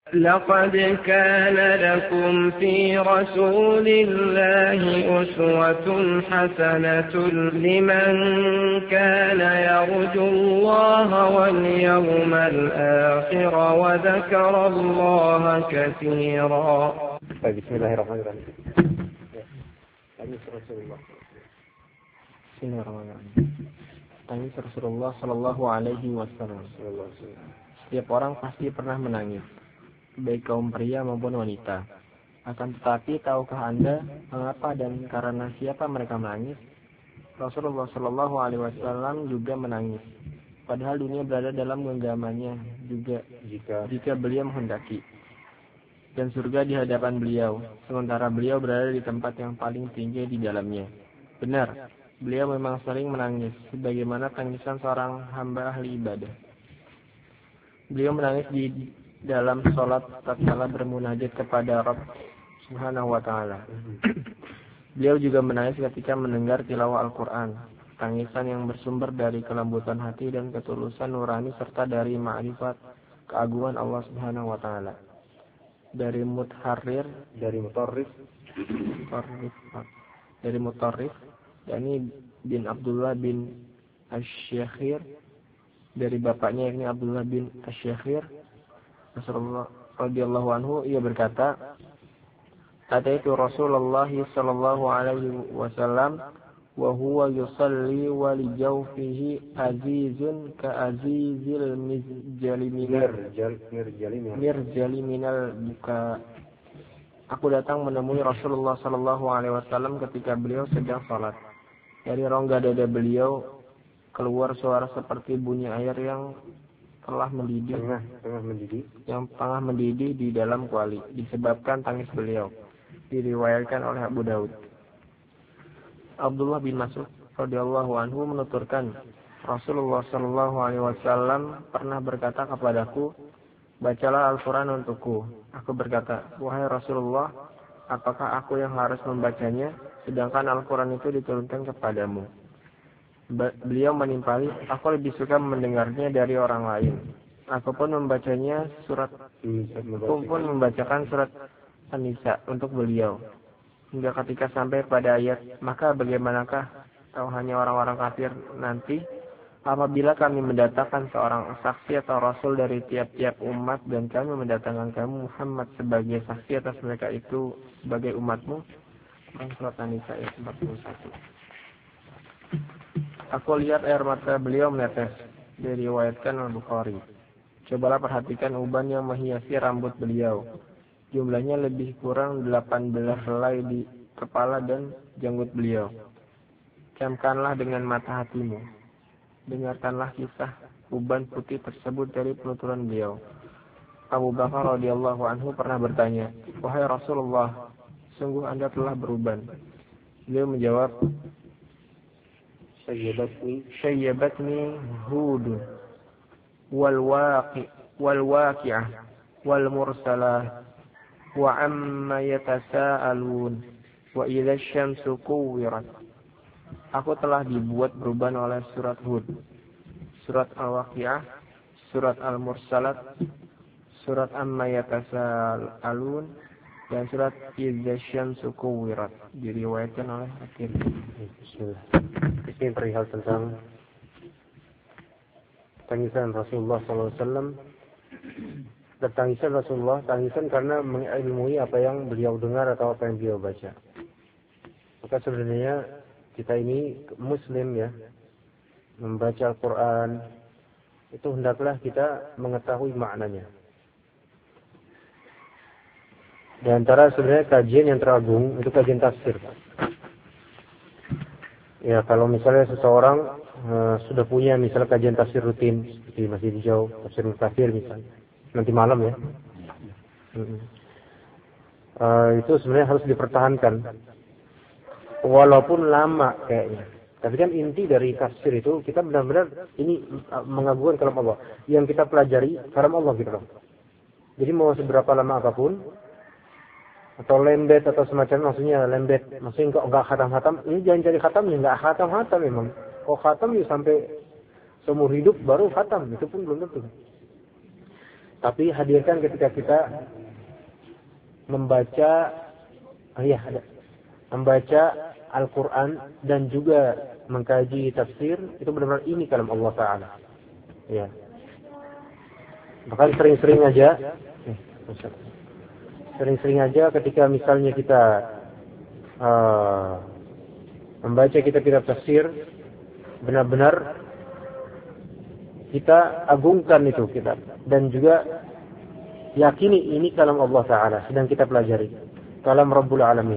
لقد كان لكم في رسول الله أسوة حسنة لمن كان يرجو الله واليوم الآخر وذكر الله كثيرا. بسم الله الرحمن الرحيم. Tangis Rasulullah Shallallahu Alaihi Wasallam. Setiap orang pasti pernah menangis, baik kaum pria maupun wanita. Akan tetapi, tahukah Anda mengapa dan karena siapa mereka menangis? Rasulullah Shallallahu Alaihi Wasallam juga menangis, padahal dunia berada dalam genggamannya juga jika beliau menghendaki, dan surga di hadapan beliau, sementara beliau berada di tempat yang paling tinggi di dalamnya. Benar, beliau memang sering menangis, sebagaimana tangisan seorang hamba ahli ibadah. Beliau menangis di dalam sholat tatkala bermunajat kepada Rabb Subhanahu wa Ta'ala. Beliau juga menangis ketika mendengar tilawah Al-Quran, tangisan yang bersumber dari kelembutan hati dan ketulusan nurani serta dari ma'rifat keagungan Allah Subhanahu wa Ta'ala. Dari Mutarrif, yakni bin Abdullah bin Asy-Syakhir, dari bapaknya yakni Abdullah bin Asy-Syakhir, Rasulullah radhiyallahu anhu, ia berkata, "Ataitu Rasulullah sallallahu alaihi wasallam wa huwa yusalli wa li jawfihi azizun ka azizil mirjali minal buka." Aku datang menemui Rasulullah sallallahu alaihi wasallam ketika beliau sedang salat. Dari rongga dada beliau keluar suara seperti bunyi air yang tengah mendidih di dalam kuali, disebabkan tangis beliau. Diriwayatkan oleh Abu Daud. Abdullah bin Mas'ud radhiyallahu anhu menuturkan, Rasulullah sallallahu alaihi wasallam pernah berkata kepadaku, "Bacalah Al-Quran untukku." Aku berkata, "Wahai Rasulullah, apakah aku yang harus membacanya, sedangkan Al-Quran itu diturunkan kepadamu?" Beliau menimpali, "Aku lebih suka mendengarnya dari orang lain. Aku pun membacakan surat An-Nisa untuk beliau, hingga ketika sampai pada ayat, maka bagaimanakah hanya orang-orang kafir nanti apabila kami mendatangkan seorang saksi atau rasul dari tiap-tiap umat, dan kami mendatangkan kamu Muhammad sebagai saksi atas mereka itu sebagai umatmu." Surat An-Nisa ayat 41. Aku lihat air mata beliau menetes. Diriwayatkan Al-Bukhari. Cobalah perhatikan uban yang menghiasi rambut beliau. Jumlahnya lebih kurang 18 helai di kepala dan janggut beliau. Camkanlah dengan mata hatimu. Dengarkanlah kisah uban putih tersebut dari penuturan beliau. Abu Bakar radhiyallahu anhu pernah bertanya, "Wahai Rasulullah, sungguh Anda telah beruban." Beliau menjawab, "Syayyabatni Hud wal waqi'ah wal mursalah wa amma yatasaalun wa idza asy-syamsu kuwirat." Aku telah dibuat beruban oleh surat Hud, surat Al-Waqi'ah, surat Al-Mursalat, surat Amma Yatasaalun, dan surat Idza Syamsu Kuwirat. Diriwayatkan oleh Hakim. Bismillah. Ini perihal tentang tangisan Rasulullah SAW. Dan tangisan Rasulullah, tangisan karena mengilmui apa yang beliau dengar atau apa yang beliau baca. Maka sebenarnya kita ini Muslim ya, membaca Al-Quran itu hendaklah kita mengetahui maknanya. Di antara sebenarnya kajian yang teragung itu kajian tafsir. Ya, kalau misalnya seseorang sudah punya misalnya kajian tafsir rutin seperti Masjid Hijau, tafsir Mukatsir misalnya, nanti malam ya, itu sebenarnya harus dipertahankan walaupun lama kayaknya. Tapi kan inti dari tafsir itu kita benar-benar ini mengagungkan kalam Allah. Yang kita pelajari kalam Allah gitu loh. Jadi mau seberapa lama apapun, atau lembet atau semacam, maksudnya lembet, maksudnya enggak khatam-khatam, ini jangan cari khatamnya, enggak khatam-khatam memang. Khatam ya sampai seumur hidup baru khatam, itu pun belum tentu. Tapi hadirkan ketika kita membaca Al-Quran dan juga mengkaji tafsir, itu benar-benar ini kalam Allah Ta'ala. Ya. Bahkan sering-sering aja ketika misalnya kita membaca kitab-kitab tafsir, benar-benar kita agungkan itu kitab dan juga yakini ini kalam Allah Ta'ala sedang kita pelajari, kalam Rabbul Alamin.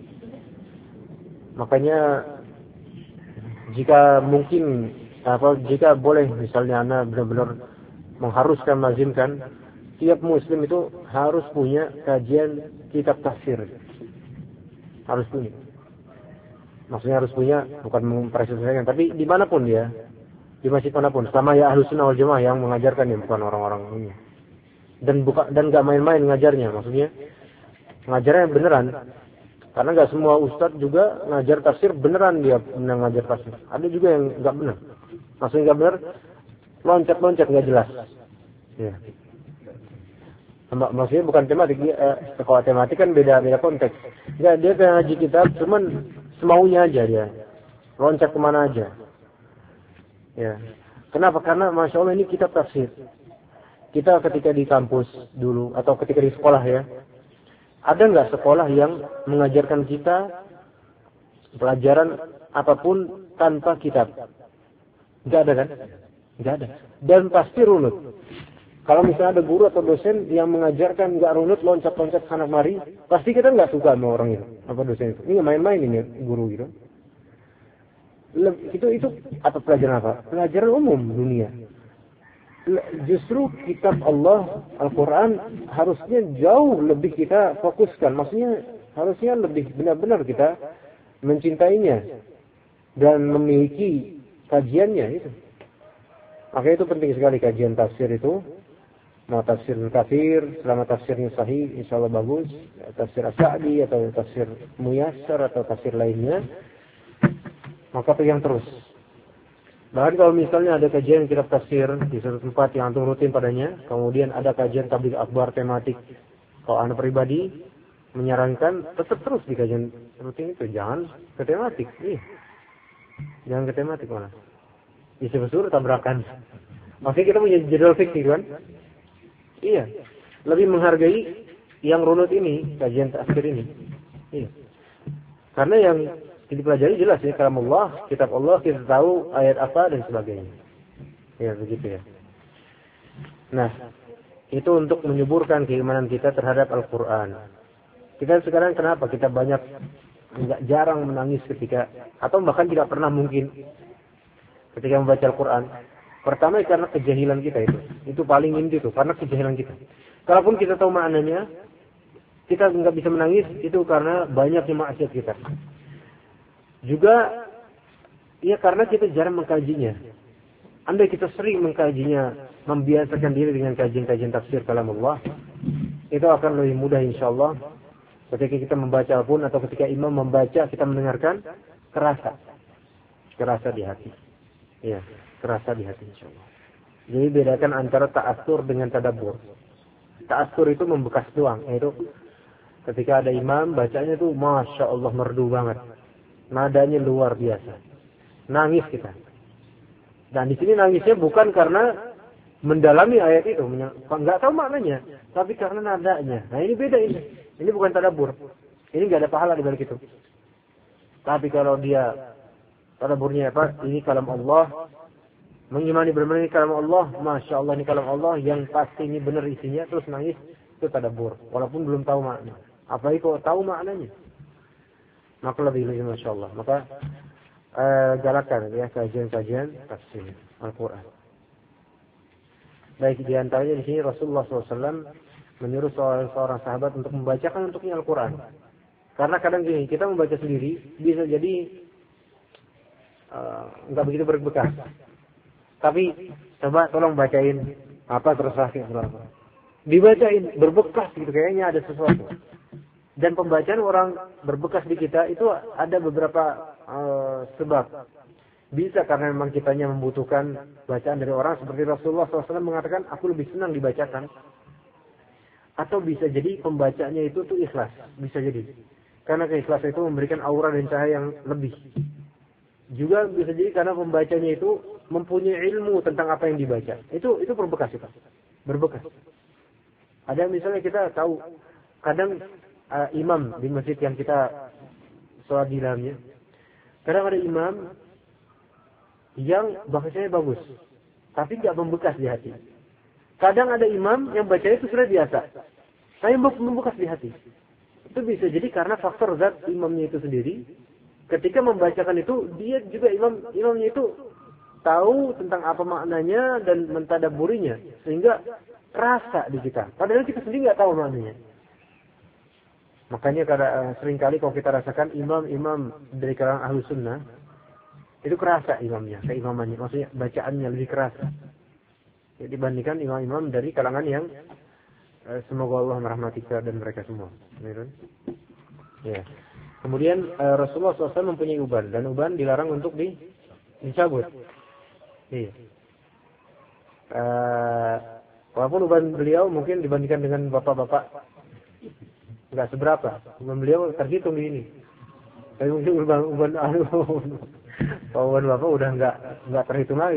Makanya jika boleh misalnya Anda benar-benar mengharuskan, melazimkan, tiap muslim itu harus punya kajian kitab tafsir. Harus punya. Maksudnya harus punya, bukan mempresentasikan, tapi dimanapun dia, di masjid manapun, sama ya Ahlus Sunnah wal Jamaah yang mengajarkan, ya bukan orang-orang ini. Dan nggak main-main ngajarnya, maksudnya ngajarnya beneran. Karena nggak semua ustadz juga ngajar tafsir beneran, dia ngajar tafsir. Ada juga yang nggak benar. Maksudnya nggak benar, loncat-loncat nggak jelas. Ya. Maksudnya bukan tematik, kalau tematik kan beda konteks. Nggak, dia kayak ngaji kitab, cuman semaunya aja dia, loncat kemana aja. Ya. Kenapa? Karena Masya Allah ini kitab tafsir. Kita ketika di kampus dulu atau ketika di sekolah ya, ada nggak sekolah yang mengajarkan kita pelajaran apapun tanpa kitab? Nggak ada kan? Nggak ada. Dan pasti runut. Kalau misalnya ada guru atau dosen yang mengajarkan nggak runut, loncat-loncat sana mari, pasti kita nggak suka sama orang itu, apa dosen itu. Ini main-main ini guru gitu. Itu apa pelajaran apa? Pelajaran umum dunia. Justru kitab Allah, Al-Quran harusnya jauh lebih kita fokuskan. Maksudnya harusnya lebih benar-benar kita mencintainya dan memiliki kajiannya itu. Makanya itu penting sekali kajian tafsir itu. Mau tafsir kafir, selama tafsirnya sahih, insya Allah bagus. Tafsir As-Sa'di atau tafsir Muyassar atau tafsir lainnya, maka pegang terus. Bahkan kalau misalnya ada kajian kitab tafsir di suatu tempat yang antum rutin padanya, kemudian ada kajian tabligh akbar tematik, kalau Anda pribadi menyarankan tetap terus di kajian rutin itu, jangan ke tematik. Jangan ke tematik malah. Isi besar tabrakan. Maksudnya kita punya jadwal fiksi kan? Iya. Lebih menghargai yang runut ini, kajian tafsir ini. Iya. Karena yang dipelajari jelas ya, kalam Allah, kitab Allah, kita tahu ayat apa dan sebagainya. Ya begitu ya. Nah, itu untuk menyuburkan keimanan kita terhadap Al-Quran. Kita sekarang kenapa kita jarang menangis ketika, atau bahkan tidak pernah mungkin ketika membaca Al-Quran. Pertama karena kejahilan kita itu paling inti itu, karena kejahilan kita. Kalaupun kita tahu maknanya, kita nggak bisa menangis itu karena banyaknya maksiat kita. Juga ya karena kita jarang mengkajinya. Andai kita sering mengkajinya, membiasakan diri dengan kajian-kajian tafsir kalam Allah, itu akan lebih mudah insyaallah. Ketika kita membaca pun atau ketika imam membaca, kita mendengarkan, kerasa di hati. Ya, kerasa di hati insyaallah. Jadi bedakan antara ta'assur dengan tadabbur. Ta'assur itu membekas doang, yaitu ketika ada imam bacanya itu Masya Allah merdu banget. Nadanya luar biasa. Nangis kita. Dan di sini nangisnya bukan karena mendalami ayat itu, nggak tahu maknanya, tapi karena nadanya. Nah ini beda ini. Ini bukan tadabbur. Ini nggak ada pahala di balik itu. Tapi kalau dia tadabburnya apa? Ini kalam Allah, mengimani benar-benar ini kalam Allah, Masya Allah ini kalam Allah, yang pasti ini benar isinya, terus nangis, itu tadabbur. Walaupun belum tahu makna. Apalagi kalau tahu maknanya, maka lebih Masya Allah. Maka galakan ya kajian-kajian tafsir Al-Quran. Baik, di antaranya di sini Rasulullah SAW menyuruh seorang sahabat untuk membacakan untuknya Al-Quran. Karena kadang gini, kita membaca sendiri bisa jadi nggak begitu berbekas. Tapi coba tolong bacain apa terus dibacain berbekas gitu, kayaknya ada sesuatu. Dan pembacaan orang berbekas di kita itu ada beberapa sebab. Bisa karena memang kitanya membutuhkan bacaan dari orang seperti Rasulullah SAW mengatakan, aku lebih senang dibacakan. Atau bisa jadi pembacanya itu tuh ikhlas. Bisa jadi. Karena keikhlasan itu memberikan aura dan cahaya yang lebih. Juga bisa jadi karena pembacanya itu mempunyai ilmu tentang apa yang dibaca. Itu berbekas itu. Berbekas. Ada misalnya kita tahu, kadang imam di masjid yang kita sholat di dalamnya, kadang ada imam yang bahasanya bagus, tapi nggak membekas di hati. Kadang ada imam yang bacanya itu sudah biasa, tapi membekas di hati. Itu bisa jadi karena faktor zat imamnya itu sendiri. Ketika membacakan itu, dia juga imamnya itu tahu tentang apa maknanya dan mentadabburinya, sehingga rasa di kita. Padahal kita sendiri nggak tahu maknanya. Makanya seringkali kalau kita rasakan imam-imam dari kalangan ahlu sunnah, itu kerasa imamnya, keimamannya. Maksudnya bacaannya lebih kerasa. Ya, dibandingkan imam-imam dari kalangan yang semoga Allah merahmati kita dan mereka semua. Ya. Kemudian Rasulullah SAW mempunyai uban. Dan uban dilarang untuk dicabut. Iya. Walaupun uban beliau mungkin dibandingkan dengan bapak-bapak nggak seberapa. Uban beliau terhitung di ini. Tapi mungkin uban bapak udah nggak terhitung lagi,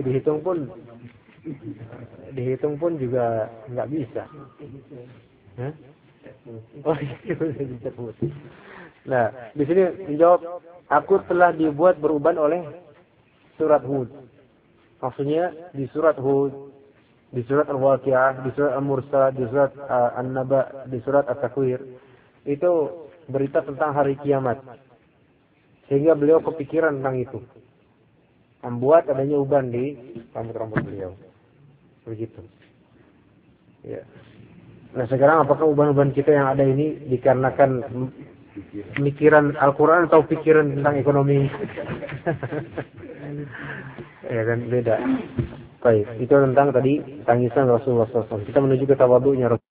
dihitung pun juga nggak bisa. Hah? Oh iya, disebut. Nah, di sini dijawab, aku telah dibuat beruban oleh surat Hud. Maksudnya di surat Hud, di surat Al-Waqi'ah, di surat Al-Mursalat, di surat An-Naba, di surat At-Takwir, itu berita tentang hari kiamat. Sehingga beliau kepikiran tentang itu. Membuat adanya uban di rambut-rambut beliau. Begitu. Ya. Nah sekarang apakah uban-uban kita yang ada ini dikarenakan pemikiran Al-Quran atau pikiran tentang ekonomi? Ya kan beda. Baik, itu tentang tadi tangisan Rasulullah SAW. Kita menuju ke tawadhu'nya Rasulullah.